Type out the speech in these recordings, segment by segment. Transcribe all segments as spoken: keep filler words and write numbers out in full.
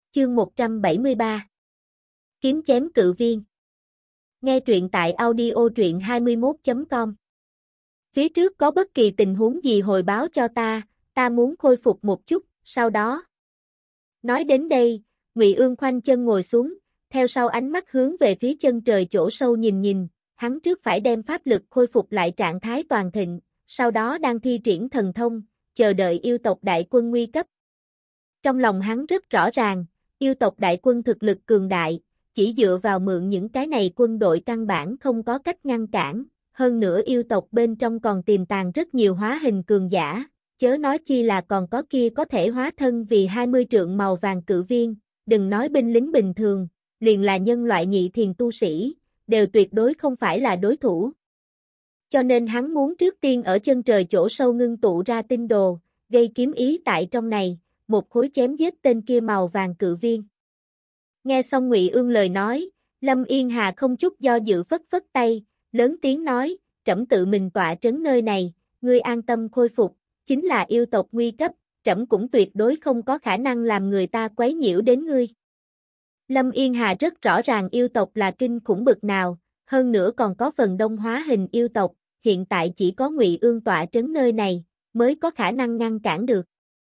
Chương một trăm bảy mươi ba Kiếm chém cự viên. Nghe truyện tại audio truyện hai mươi mốt chấm com. Phía trước có bất kỳ tình huống gì hồi báo cho ta, ta muốn khôi phục một chút, sau đó. Nói đến đây, Ngụy Ương khoanh chân ngồi xuống, theo sau ánh mắt hướng về phía chân trời chỗ sâu nhìn nhìn, hắn trước phải đem pháp lực khôi phục lại trạng thái toàn thịnh, sau đó đang thi triển thần thông, chờ đợi yêu tộc đại quân nguy cấp. Trong lòng hắn rất rõ ràng, yêu tộc đại quân thực lực cường đại, chỉ dựa vào mượn những cái này quân đội căn bản không có cách ngăn cản, hơn nữa yêu tộc bên trong còn tiềm tàng rất nhiều hóa hình cường giả, chớ nói chi là còn có kia có thể hóa thân vì hai mươi trượng màu vàng cự viên, đừng nói binh lính bình thường, liền là nhân loại nhị thiền tu sĩ, đều tuyệt đối không phải là đối thủ. Cho nên hắn muốn trước tiên ở chân trời chỗ sâu ngưng tụ ra tinh đồ, gây kiếm ý tại trong này, một khối chém giết tên kia màu vàng cự viên. Nghe xong Ngụy Ương lời nói, Lâm Yên Hà không chút do dự phất phất tay, lớn tiếng nói, trẫm tự mình tọa trấn nơi này, ngươi an tâm khôi phục, chính là yêu tộc nguy cấp, trẫm cũng tuyệt đối không có khả năng làm người ta quấy nhiễu đến ngươi. Lâm Yên Hà rất rõ ràng yêu tộc là kinh khủng bực nào, hơn nữa còn có phần đông hóa hình yêu tộc, hiện tại chỉ có Ngụy Ương tọa trấn nơi này, mới có khả năng ngăn cản được.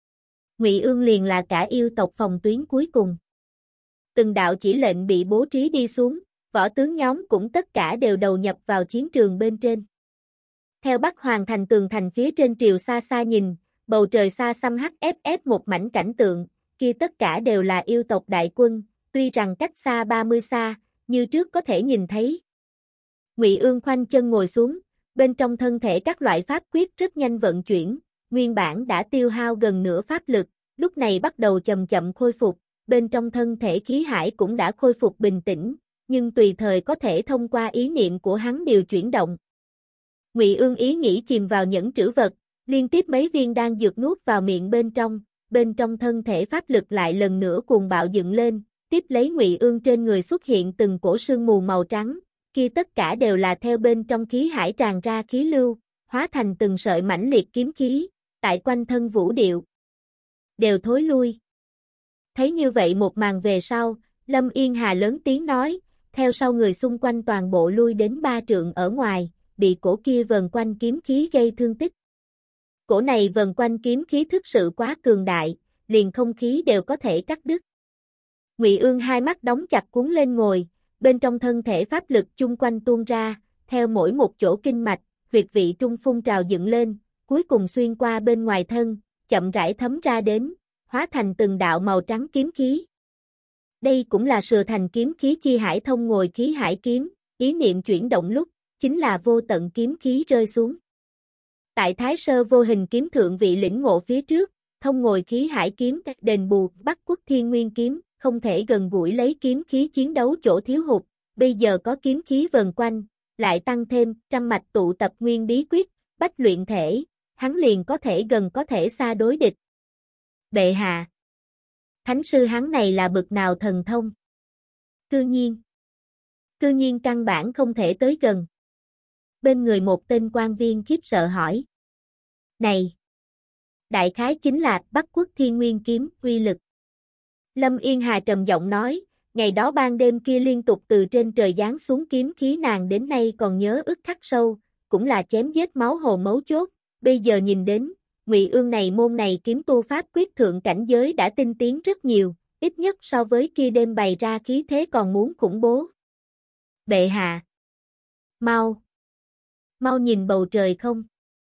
Ngụy Ương liền là cả yêu tộc phòng tuyến cuối cùng. Từng đạo chỉ lệnh bị bố trí đi xuống, võ tướng nhóm cũng tất cả đều đầu nhập vào chiến trường bên trên. Theo Bắc Hoàng thành tường thành phía trên triều xa xa nhìn, bầu trời xa xăm hắc ép ép một mảnh cảnh tượng, kia tất cả đều là yêu tộc đại quân, tuy rằng cách xa ba mươi xa, như trước có thể nhìn thấy. Ngụy Ương khoanh chân ngồi xuống, bên trong thân thể các loại pháp quyết rất nhanh vận chuyển, nguyên bản đã tiêu hao gần nửa pháp lực, lúc này bắt đầu chậm chậm khôi phục, bên trong thân thể khí hải cũng đã khôi phục bình tĩnh, nhưng tùy thời có thể thông qua ý niệm của hắn điều chuyển động. Ngụy Ương ý nghĩ chìm vào nhẫn trữ vật, liên tiếp mấy viên đan dược nuốt vào miệng bên trong, bên trong thân thể pháp lực lại lần nữa cuồng bạo dựng lên, tiếp lấy Ngụy Ương trên người xuất hiện từng cổ sương mù màu trắng, kia tất cả đều là theo bên trong khí hải tràn ra khí lưu, hóa thành từng sợi mãnh liệt kiếm khí, tại quanh thân vũ điệu. Đều thối lui. Thấy như vậy một màn về sau, Lâm Yên Hà lớn tiếng nói, theo sau người xung quanh toàn bộ lui đến ba trượng ở ngoài, bị cổ kia vần quanh kiếm khí gây thương tích. Cổ này vần quanh kiếm khí thực sự quá cường đại, liền không khí đều có thể cắt đứt. Ngụy Ương hai mắt đóng chặt cuốn lên ngồi, bên trong thân thể pháp lực chung quanh tuôn ra, theo mỗi một chỗ kinh mạch, huyệt vị trung phun trào dựng lên, cuối cùng xuyên qua bên ngoài thân, chậm rãi thấm ra đến, hóa thành từng đạo màu trắng kiếm khí. Đây cũng là Sừa Thành kiếm khí chi hải thông ngồi khí hải kiếm, ý niệm chuyển động lúc, chính là vô tận kiếm khí rơi xuống. Tại Thái Sơ vô hình kiếm thượng vị lĩnh ngộ phía trước, thông ngồi khí hải kiếm đền bù Bắc Quốc Thiên Nguyên kiếm, không thể gần gũi lấy kiếm khí chiến đấu chỗ thiếu hụt, bây giờ có kiếm khí vần quanh, lại tăng thêm trăm mạch tụ tập nguyên bí quyết, bách luyện thể, hắn liền có thể gần có thể xa đối địch. Bệ hạ, thánh sư hắn này là bực nào thần thông? Cư nhiên, cư nhiên căn bản không thể tới gần. Bên người một tên quan viên khiếp sợ hỏi. Này, đại khái chính là Bắc Quốc Thiên Nguyên kiếm uy lực. Lâm Yên Hà trầm giọng nói, ngày đó ban đêm kia liên tục từ trên trời giáng xuống kiếm khí nàng đến nay còn nhớ ức khắc sâu, cũng là chém giết máu hồ mấu chốt, bây giờ nhìn đến, Ngụy Ương này môn này kiếm tu pháp quyết thượng cảnh giới đã tinh tiến rất nhiều, ít nhất so với kia đêm bày ra khí thế còn muốn khủng bố. Bệ hạ, mau, mau nhìn bầu trời không?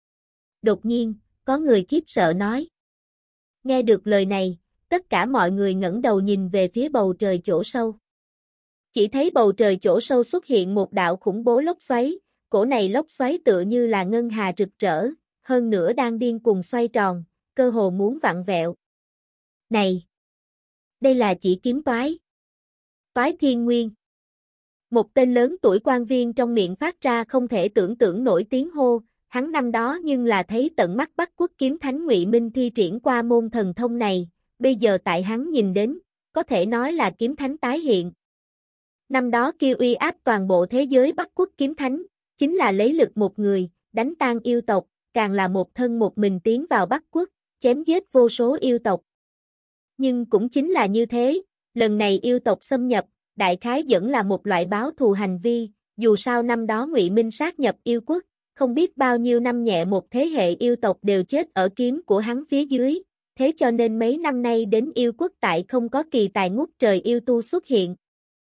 Đột nhiên, có người khiếp sợ nói. Nghe được lời này, tất cả mọi người ngẩng đầu nhìn về phía bầu trời chỗ sâu. Chỉ thấy bầu trời chỗ sâu xuất hiện một đạo khủng bố lốc xoáy, cổ này lốc xoáy tựa như là ngân hà rực rỡ, hơn nữa đang điên cuồng xoay tròn, cơ hồ muốn vặn vẹo. Này! Đây là chỉ kiếm toái. Toái Thiên Nguyên. Một tên lớn tuổi quan viên trong miệng phát ra không thể tưởng tượng nổi tiếng hô, hắn năm đó nhưng là thấy tận mắt Bắc Quốc kiếm thánh Ngụy Minh thi triển qua môn thần thông này, bây giờ tại hắn nhìn đến, có thể nói là kiếm thánh tái hiện. Năm đó kia uy áp toàn bộ thế giới Bắc Quốc kiếm thánh, chính là lấy lực một người, đánh tan yêu tộc, càng là một thân một mình tiến vào Bắc Quốc, chém giết vô số yêu tộc. Nhưng cũng chính là như thế, Lần này yêu tộc xâm nhập, đại khái vẫn là một loại báo thù hành vi, dù sao năm đó Ngụy Minh sát nhập yêu quốc, không biết bao nhiêu năm nhẹ một thế hệ yêu tộc đều chết ở kiếm của hắn phía dưới, thế cho nên mấy năm nay đến yêu quốc tại không có kỳ tài ngút trời yêu tu xuất hiện.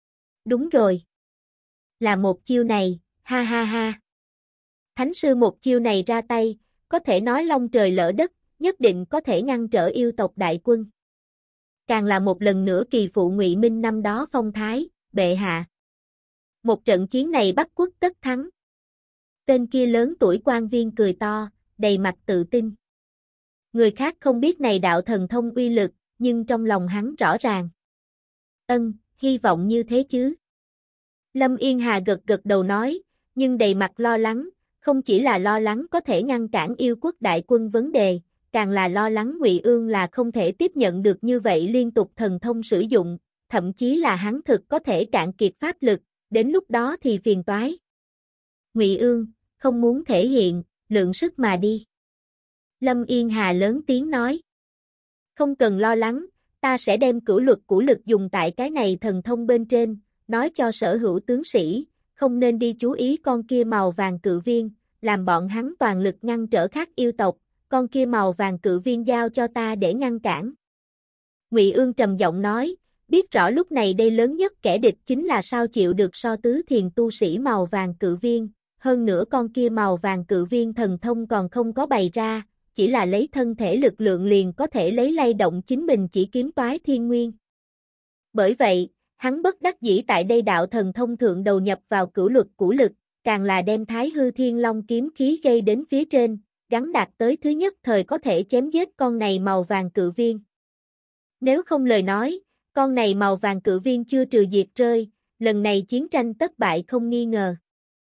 Đúng rồi. Là một chiêu này, ha ha ha. Thánh sư một chiêu này ra tay, có thể nói long trời lỡ đất, nhất định có thể ngăn trở yêu tộc đại quân. Càng là một lần nữa kỳ phụ Ngụy Minh năm đó phong thái, bệ hạ. Một trận chiến này Bắc quốc tất thắng. Tên kia lớn tuổi quan viên cười to, đầy mặt tự tin. Người khác không biết này đạo thần thông uy lực, nhưng trong lòng hắn rõ ràng. Ân, hy vọng như thế chứ. Lâm Yên Hà gật gật đầu nói, nhưng đầy mặt lo lắng, không chỉ là lo lắng có thể ngăn cản yêu quốc đại quân vấn đề, càng là lo lắng Ngụy Ương là không thể tiếp nhận được như vậy liên tục thần thông sử dụng, thậm chí là hắn thực có thể cạn kiệt pháp lực, đến lúc đó thì phiền toái. Ngụy Ương, không muốn thể hiện, lượng sức mà đi. Lâm Yên Hà lớn tiếng nói. Không cần lo lắng, ta sẽ đem cửu luật của lực dùng tại cái này thần thông bên trên, nói cho sở hữu tướng sĩ, không nên đi chú ý con kia màu vàng cự viên, làm bọn hắn toàn lực ngăn trở khác yêu tộc, con kia màu vàng cự viên giao cho ta để ngăn cản. Ngụy Ương trầm giọng nói, biết rõ lúc này đây lớn nhất kẻ địch chính là sao chịu được so tứ thiền tu sĩ màu vàng cự viên, hơn nữa con kia màu vàng cự viên thần thông còn không có bày ra, chỉ là lấy thân thể lực lượng liền có thể lấy lay động chính mình chỉ kiếm toái thiên nguyên. Bởi vậy, hắn bất đắc dĩ tại đây đạo thần thông thượng đầu nhập vào cửu luật của lực, càng là đem Thái Hư Thiên Long kiếm khí gây đến phía trên, gắn đạt tới thứ nhất thời có thể chém giết con này màu vàng cự viên. Nếu không lời nói, con này màu vàng cự viên chưa trừ diệt rơi, lần này chiến tranh thất bại không nghi ngờ.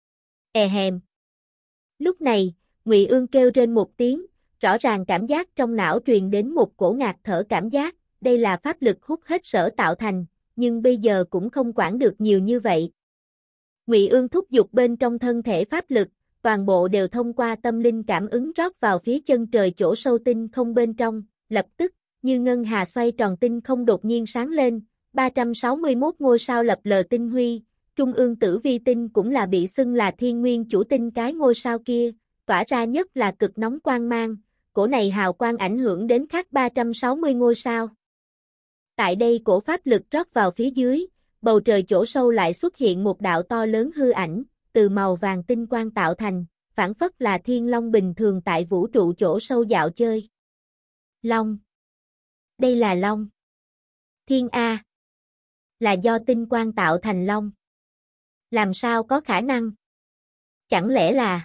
E hèm. Lúc này, Ngụy Ương kêu trên một tiếng, rõ ràng cảm giác trong não truyền đến một cổ ngạt thở cảm giác, đây là pháp lực hút hết sở tạo thành, nhưng bây giờ cũng không quản được nhiều như vậy. Ngụy Ương thúc giục bên trong thân thể pháp lực, toàn bộ đều thông qua tâm linh cảm ứng rót vào phía chân trời chỗ sâu tinh không bên trong, lập tức, như ngân hà xoay tròn tinh không đột nhiên sáng lên, ba trăm sáu mươi mốt ngôi sao lập lờ tinh huy, trung ương tử vi tinh cũng là bị xưng là thiên nguyên chủ tinh cái ngôi sao kia, tỏa ra nhất là cực nóng quang mang, cổ này hào quang ảnh hưởng đến khác ba trăm sáu mươi ngôi sao. Tại đây cổ pháp lực rót vào phía dưới, bầu trời chỗ sâu lại xuất hiện một đạo to lớn hư ảnh, từ màu vàng tinh quang tạo thành, phản phất là thiên long bình thường tại vũ trụ chỗ sâu dạo chơi. Long. Đây là long. Thiên A. Là do tinh quang tạo thành long. Làm sao có khả năng? Chẳng lẽ là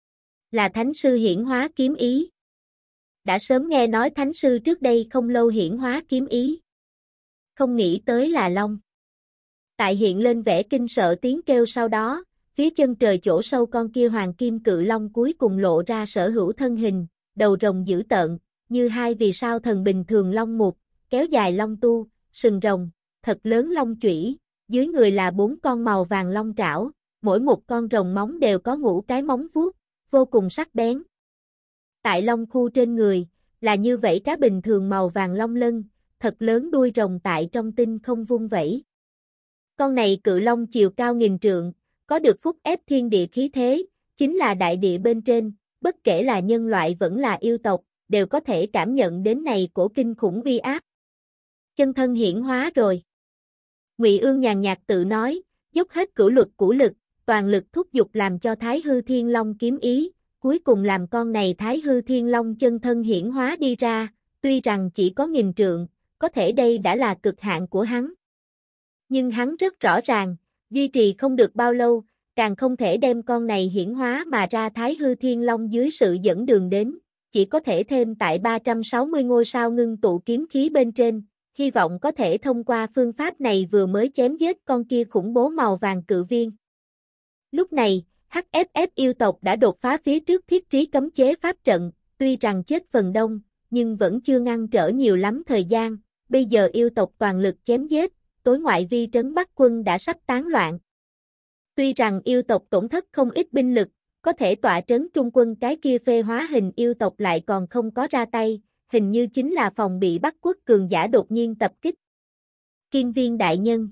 là thánh sư hiển hóa kiếm ý? Đã sớm nghe nói thánh sư trước đây không lâu hiển hóa kiếm ý. Không nghĩ tới là long. Tại hiện lên vẻ kinh sợ tiếng kêu sau đó, phía chân trời chỗ sâu con kia hoàng kim cự long cuối cùng lộ ra sở hữu thân hình, đầu rồng dữ tợn, như hai vì sao thần bình thường long mục, kéo dài long tu, sừng rồng, thật lớn long chủy, dưới người là bốn con màu vàng long trảo, mỗi một con rồng móng đều có ngũ cái móng vuốt, vô cùng sắc bén. Tại long khu trên người, là như vậy cá bình thường màu vàng long lân, thật lớn đuôi rồng tại trong tinh không vung vẩy. Con này cự long chiều cao nghìn trượng, có được phúc ép thiên địa khí thế, chính là đại địa bên trên, bất kể là nhân loại vẫn là yêu tộc, đều có thể cảm nhận đến này cổ kinh khủng uy áp. Chân thân hiển hóa rồi. Ngụy Ương nhàn nhạt tự nói, dốc hết cửu luật của lực, toàn lực thúc giục làm cho Thái Hư Thiên Long kiếm ý, cuối cùng làm con này Thái Hư Thiên Long chân thân hiển hóa đi ra, tuy rằng chỉ có nghìn trượng, có thể đây đã là cực hạn của hắn. Nhưng hắn rất rõ ràng, duy trì không được bao lâu, càng không thể đem con này hiển hóa mà ra Thái Hư Thiên Long dưới sự dẫn đường đến, chỉ có thể thêm tại ba trăm sáu mươi ngôi sao ngưng tụ kiếm khí bên trên, hy vọng có thể thông qua phương pháp này vừa mới chém giết con kia khủng bố màu vàng cự viên. Lúc này, hát ép ép yêu tộc đã đột phá phía trước thiết trí cấm chế pháp trận, tuy rằng chết phần đông, nhưng vẫn chưa ngăn trở nhiều lắm thời gian, bây giờ yêu tộc toàn lực chém giết, tối ngoại vi trấn Bắc quân đã sắp tán loạn. Tuy rằng yêu tộc tổn thất không ít binh lực, có thể tọa trấn trung quân cái kia phê hóa hình yêu tộc lại còn không có ra tay, hình như chính là phòng bị Bắc quốc cường giả đột nhiên tập kích. Kim Viên đại nhân.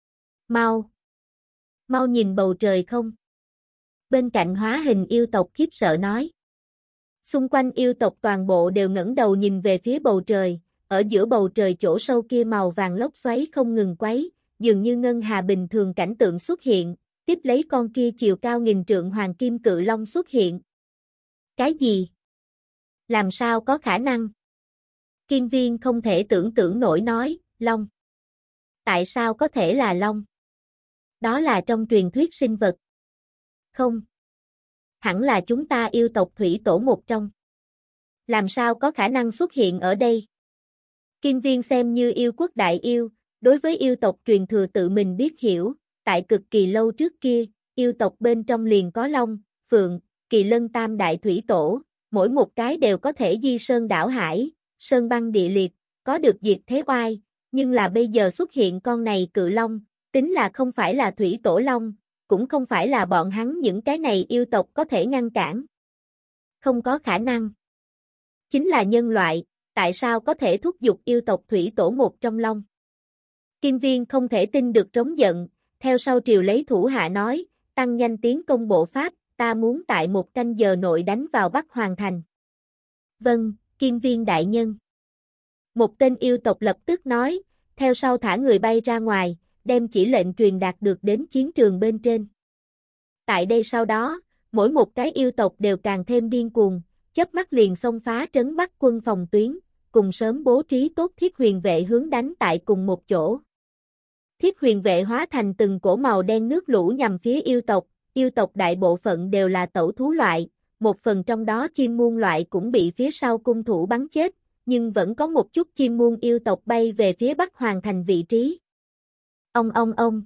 Mau. Mau nhìn bầu trời không? Bên cạnh hóa hình yêu tộc khiếp sợ nói. Xung quanh yêu tộc toàn bộ đều ngẩng đầu nhìn về phía bầu trời, ở giữa bầu trời chỗ sâu kia màu vàng lốc xoáy không ngừng quấy, dường như ngân hà bình thường cảnh tượng xuất hiện, tiếp lấy con kia chiều cao nghìn trượng hoàng kim cự long xuất hiện. Cái gì? Làm sao có khả năng? Kim Viên không thể tưởng tượng nổi nói, long. Tại sao có thể là long? Đó là trong truyền thuyết sinh vật. Không. Hẳn là chúng ta yêu tộc thủy tổ một trong. Làm sao có khả năng xuất hiện ở đây? Kim Viên xem như yêu quốc đại yêu, đối với yêu tộc truyền thừa tự mình biết hiểu, tại cực kỳ lâu trước kia, yêu tộc bên trong liền có long, phượng, kỳ lân tam đại thủy tổ, mỗi một cái đều có thể di sơn đảo hải, sơn băng địa liệt, có được diệt thế oai, nhưng là bây giờ xuất hiện con này cự long, tính là không phải là thủy tổ long, cũng không phải là bọn hắn những cái này yêu tộc có thể ngăn cản. Không có khả năng. Chính là nhân loại, tại sao có thể thúc giục yêu tộc thủy tổ một trong long? Kim Viên không thể tin được trống giận, theo sau triều lấy thủ hạ nói, tăng nhanh tiến công bộ pháp, ta muốn tại một canh giờ nội đánh vào Bắc Hoàng Thành. Vâng, Kim Viên đại nhân. Một tên yêu tộc lập tức nói, theo sau thả người bay ra ngoài, đem chỉ lệnh truyền đạt được đến chiến trường bên trên. Tại đây sau đó, mỗi một cái yêu tộc đều càng thêm điên cuồng, chớp mắt liền xông phá trấn Bắc quân phòng tuyến, cùng sớm bố trí tốt thiết huyền vệ hướng đánh tại cùng một chỗ. Thiết huyền vệ hóa thành từng cổ màu đen nước lũ nhằm phía yêu tộc, yêu tộc đại bộ phận đều là tẩu thú loại, một phần trong đó chim muôn loại cũng bị phía sau cung thủ bắn chết, nhưng vẫn có một chút chim muôn yêu tộc bay về phía Bắc Hoàng Thành vị trí. Ông ông ông.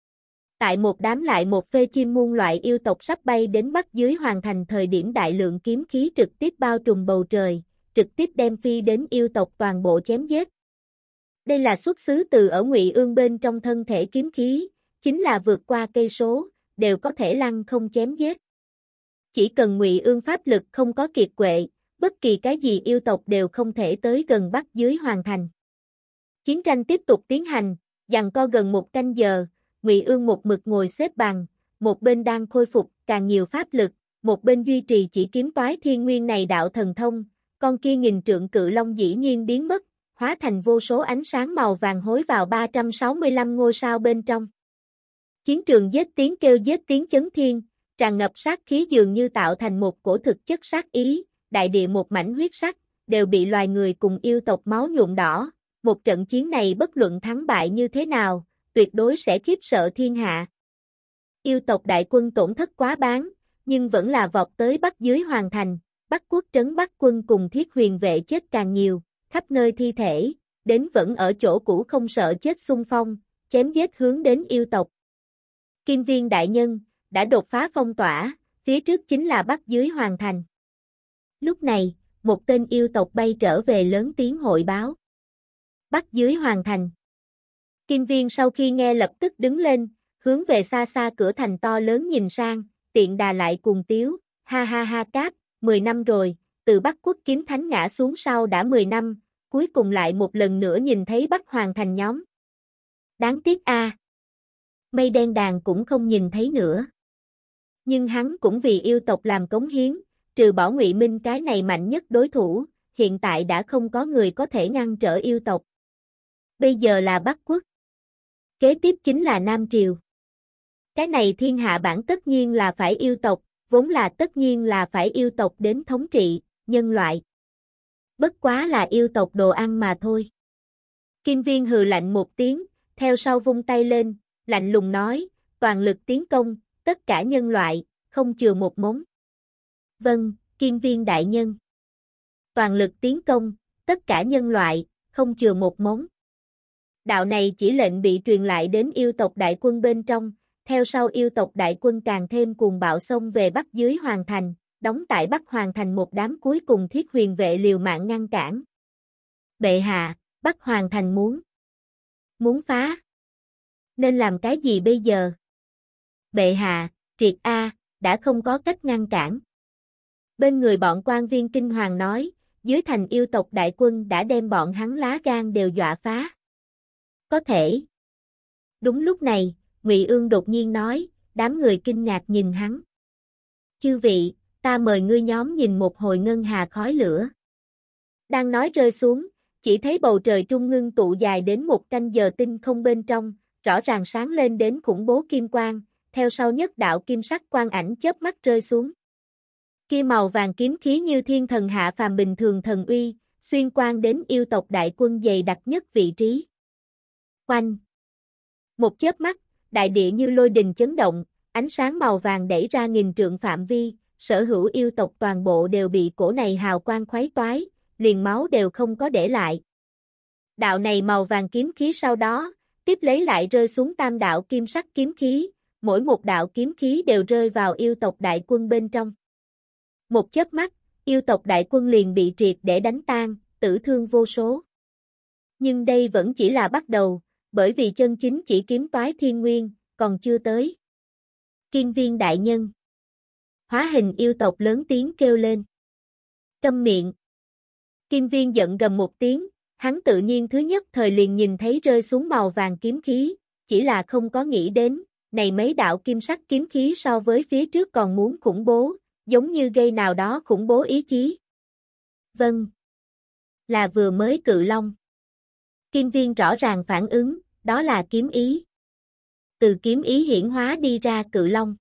Tại một đám lại một phê chim muôn loại yêu tộc sắp bay đến Bắc dưới Hoàng Thành thời điểm đại lượng kiếm khí trực tiếp bao trùm bầu trời, trực tiếp đem phi đến yêu tộc toàn bộ chém giết. Đây là xuất xứ từ ở Ngụy Ương bên trong thân thể kiếm khí, chính là vượt qua cây số, đều có thể lăng không chém giết. Chỉ cần Ngụy Ương pháp lực không có kiệt quệ, bất kỳ cái gì yêu tộc đều không thể tới gần Bắc dưới Hoàng Thành. Chiến tranh tiếp tục tiến hành, giằng co gần một canh giờ, Ngụy Ương một mực ngồi xếp bằng, một bên đang khôi phục càng nhiều pháp lực, một bên duy trì chỉ kiếm toái thiên nguyên này đạo thần thông, con kia nghìn trượng cự long dĩ nhiên biến mất, hóa thành vô số ánh sáng màu vàng hối vào ba trăm sáu mươi lăm ngôi sao bên trong. Chiến trường giết tiếng kêu giết tiếng chấn thiên, tràn ngập sát khí dường như tạo thành một cổ thực chất sát ý, đại địa một mảnh huyết sắc, đều bị loài người cùng yêu tộc máu nhuộm đỏ, một trận chiến này bất luận thắng bại như thế nào, tuyệt đối sẽ khiếp sợ thiên hạ. Yêu tộc đại quân tổn thất quá bán, nhưng vẫn là vọt tới Bắc dưới Hoàng Thành, Bắc quốc trấn Bắc quân cùng thiết huyền vệ chết càng nhiều, khắp nơi thi thể, đến vẫn ở chỗ cũ không sợ chết xung phong, chém giết hướng đến yêu tộc. Kim Viên đại nhân, đã đột phá phong tỏa, phía trước chính là Bắc dưới Hoàng Thành. Lúc này, một tên yêu tộc bay trở về lớn tiếng hội báo. Bắc dưới Hoàng Thành. Kim Viên sau khi nghe lập tức đứng lên, hướng về xa xa cửa thành to lớn nhìn sang, tiện đà lại cùng tiếu, ha ha ha cáp, mười năm rồi, từ Bắc quốc kiếm thánh ngã xuống sau đã mười năm, cuối cùng lại một lần nữa nhìn thấy Bắc Hoàng Thành nhóm. Đáng tiếc a. À. Mây đen đàn cũng không nhìn thấy nữa. Nhưng hắn cũng vì yêu tộc làm cống hiến, trừ bỏ Ngụy Minh cái này mạnh nhất đối thủ, hiện tại đã không có người có thể ngăn trở yêu tộc. Bây giờ là Bắc quốc. Kế tiếp chính là Nam Triều. Cái này thiên hạ bản tất nhiên là phải yêu tộc, vốn là tất nhiên là phải yêu tộc đến thống trị, nhân loại. Bất quá là yêu tộc đồ ăn mà thôi. Kim Viên hừ lạnh một tiếng, theo sau vung tay lên, lạnh lùng nói, toàn lực tiến công, tất cả nhân loại, không chừa một mống. Vâng, Kim Viên đại nhân. Toàn lực tiến công, tất cả nhân loại, không chừa một mống. Đạo này chỉ lệnh bị truyền lại đến yêu tộc đại quân bên trong, theo sau yêu tộc đại quân càng thêm cuồng bạo xông về Bắc dưới Hoàng Thành, đóng tại Bắc Hoàng Thành một đám cuối cùng thiết huyền vệ liều mạng ngăn cản. Bệ hạ, Bắc Hoàng Thành muốn muốn phá. Nên làm cái gì bây giờ? Bệ hạ, triệt A, đã không có cách ngăn cản. Bên người bọn quan viên kinh hoàng nói, dưới thành yêu tộc đại quân đã đem bọn hắn lá gan đều dọa phá. có thể. Đúng lúc này, Ngụy Ương đột nhiên nói, đám người kinh ngạc nhìn hắn. Chư vị, ta mời ngươi nhóm nhìn một hồi ngân hà khói lửa. Đang nói rơi xuống, chỉ thấy bầu trời trung ngưng tụ dài đến một canh giờ tinh không bên trong, rõ ràng sáng lên đến khủng bố kim quang, theo sau nhất đạo kim sắc quang ảnh chớp mắt rơi xuống. Kia màu vàng kiếm khí như thiên thần hạ phàm bình thường thần uy, xuyên quang đến yêu tộc đại quân dày đặc nhất vị trí. Oanh! Một chớp mắt, đại địa như lôi đình chấn động, ánh sáng màu vàng đẩy ra nghìn trượng phạm vi, sở hữu yêu tộc toàn bộ đều bị cổ này hào quang khuấy toái, liền máu đều không có để lại. Đạo này màu vàng kiếm khí sau đó, tiếp lấy lại rơi xuống tam đạo kim sắc kiếm khí, mỗi một đạo kiếm khí đều rơi vào yêu tộc đại quân bên trong. Một chớp mắt, yêu tộc đại quân liền bị triệt để đánh tan, tử thương vô số. Nhưng đây vẫn chỉ là bắt đầu, bởi vì chân chính chỉ kiếm toái thiên nguyên, còn chưa tới. Kim Viên đại nhân. Hóa hình yêu tộc lớn tiếng kêu lên. Câm miệng. Kim Viên giận gầm một tiếng, hắn tự nhiên thứ nhất thời liền nhìn thấy rơi xuống màu vàng kiếm khí, chỉ là không có nghĩ đến, này mấy đạo kim sắc kiếm khí so với phía trước còn muốn khủng bố, giống như gây nào đó khủng bố ý chí. Vâng. Là vừa mới cự long. Kim Viên rõ ràng phản ứng, đó là kiếm ý. Từ kiếm ý hiển hóa đi ra cự long.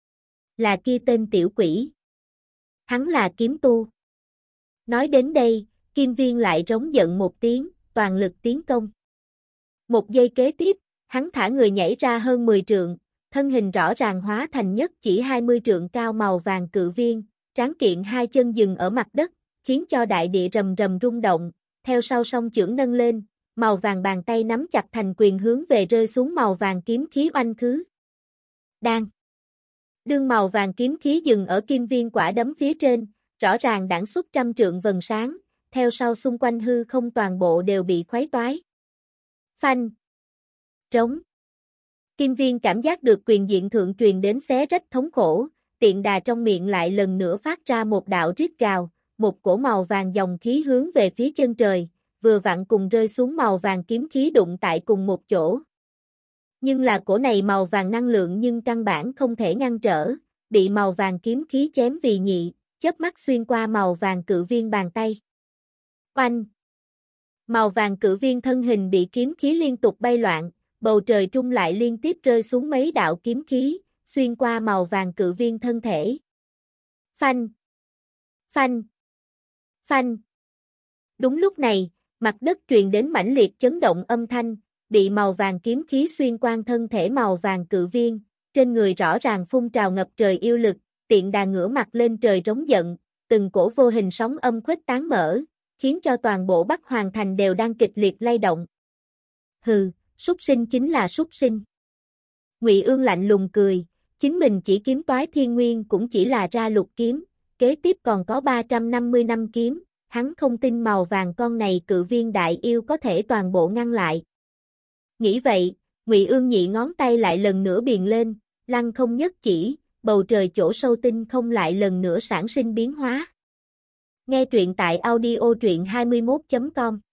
Là kia tên tiểu quỷ. Hắn là kiếm tu. Nói đến đây, Kim Viên lại rống giận một tiếng, toàn lực tiến công. Một giây kế tiếp, hắn thả người nhảy ra hơn mười trượng, thân hình rõ ràng hóa thành nhất chỉ hai mươi trượng cao màu vàng cự viên, tráng kiện hai chân dừng ở mặt đất, khiến cho đại địa rầm rầm rung động, theo sau song chưởng nâng lên, màu vàng bàn tay nắm chặt thành quyền hướng về rơi xuống màu vàng kiếm khí oanh khứ. Đang. Đương màu vàng kiếm khí dừng ở kim viên quả đấm phía trên, rõ ràng đãng xuất trăm trượng vầng sáng, theo sau xung quanh hư không toàn bộ đều bị khuấy toái. Phanh. Trống. Kim viên cảm giác được quyền diện thượng truyền đến xé rách thống khổ, tiện đà trong miệng lại lần nữa phát ra một đạo rít gào, một cổ màu vàng dòng khí hướng về phía chân trời, vừa vặn cùng rơi xuống màu vàng kiếm khí đụng tại cùng một chỗ. Nhưng là cổ này màu vàng năng lượng nhưng căn bản không thể ngăn trở, bị màu vàng kiếm khí chém vì nhị, chớp mắt xuyên qua màu vàng cự viên bàn tay. Oanh! Màu vàng cự viên thân hình bị kiếm khí liên tục bay loạn, bầu trời trung lại liên tiếp rơi xuống mấy đạo kiếm khí, xuyên qua màu vàng cự viên thân thể. Phanh! Phanh! Phanh! Đúng lúc này, mặt đất truyền đến mãnh liệt chấn động âm thanh, bị màu vàng kiếm khí xuyên qua thân thể màu vàng cự viên, trên người rõ ràng phun trào ngập trời yêu lực, tiện đà ngửa mặt lên trời rống giận, từng cổ vô hình sóng âm khuếch tán mở, khiến cho toàn bộ Bắc Hoàng Thành đều đang kịch liệt lay động. Hừ, súc sinh chính là súc sinh. Ngụy Ương lạnh lùng cười, chính mình chỉ kiếm toái thiên nguyên cũng chỉ là ra lục kiếm, kế tiếp còn có ba trăm năm mươi năm kiếm, hắn không tin màu vàng con này cự viên đại yêu có thể toàn bộ ngăn lại. Nghĩ vậy, Ngụy Ương nhị ngón tay lại lần nữa biền lên, lăng không nhất chỉ, bầu trời chỗ sâu tinh không lại lần nữa sản sinh biến hóa. Nghe truyện tại audio truyện hai mươi mốt chấm com